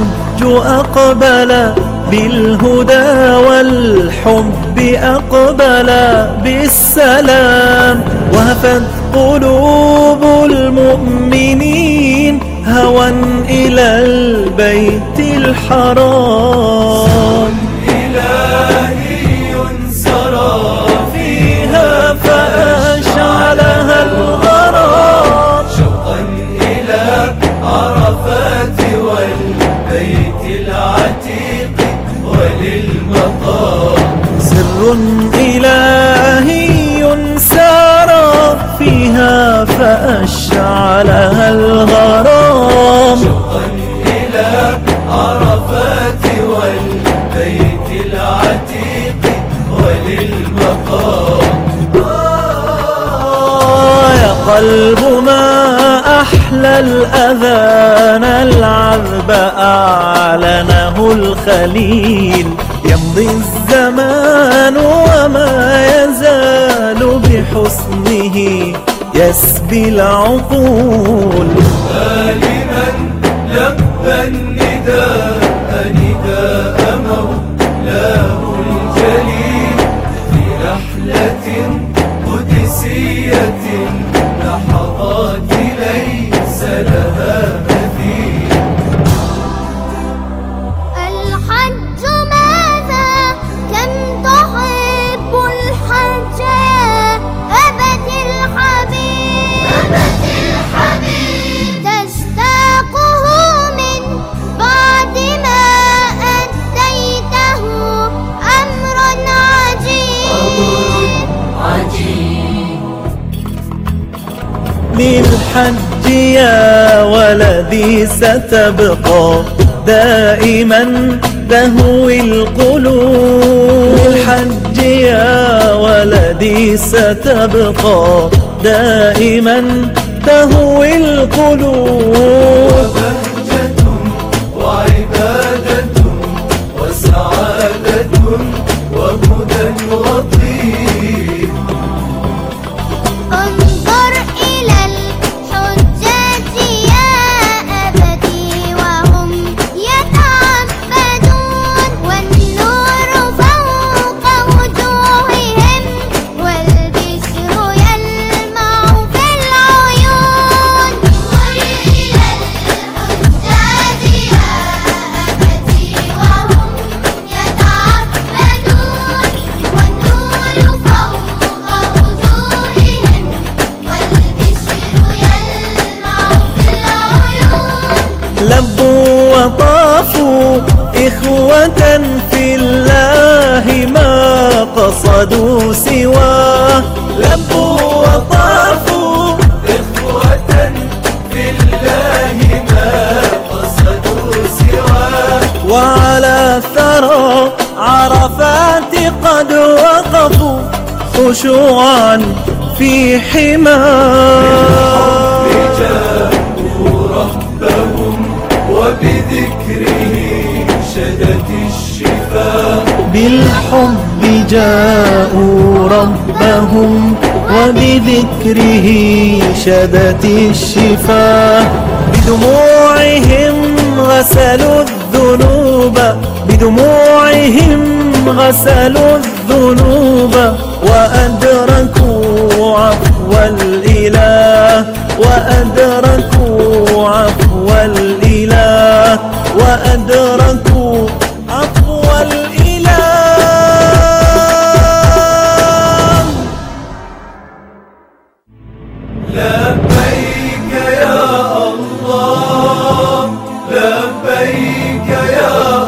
الحج أقبل بالهدى والحب أقبل بالسلام، وهفت قلوب المؤمنين هوى إلى البيت الحرام. إلهي سرى فيها فأشعلها الغرام، شوقا إلى عرفات والبيت العتيق وللمقام. سر إلهي سارى فيها فأشعلها الغرام، شوقا إلى عرفات والبيت العتيق وللمقام. يا قلب ما أحلى الأذان العذب أعلنه الخليل، يمضي الزمان وما يزال بحسنه يسبي العقول. لمن لبى النداء نداء مولاه الجليل في رحلة قدسية لحظات ليس لها مثيل. الحج ماذا كم تحب الحج يا أبت الحبيب، تشتاقه من بعد ما أديته أمر عجيب. للحج يا ولدي ستبقى دائما تهوي القلوب، للحج يا ولدي ستبقى دائما تهوي القلوب. بهجة وعبادة وسعادة وهدى وطيب. انظر إلى الحجاج يا أبتي وهم يتعبدون، والنور فوق وجوههم والبشر يلمع في العيون. انظر إلى الحجاج يا أبتي وهم يتعبدون، والنور فوق وجوههم والبشر يلمع في العيون. لبوا وطافوا إخوة في الله ما قصدوا سواه، لبوا وطافوا إخوة في الله ما قصدوا سواه. وعلى ثرى عرفات قد وقفوا خشوعا في حماه. جاءوا ربهم وبذكره شدت الشفاه. بالحب جاءوا ربهم وبذكره شدت الشفاه. بدموعهم غسلوا الذنوب، بدموعهم غسلوا الذنوب وأدركوا عفو الإله، وأدركوا عفو الإله، وأدركوا عفو الإله. لبيك يا الله، لبيك يا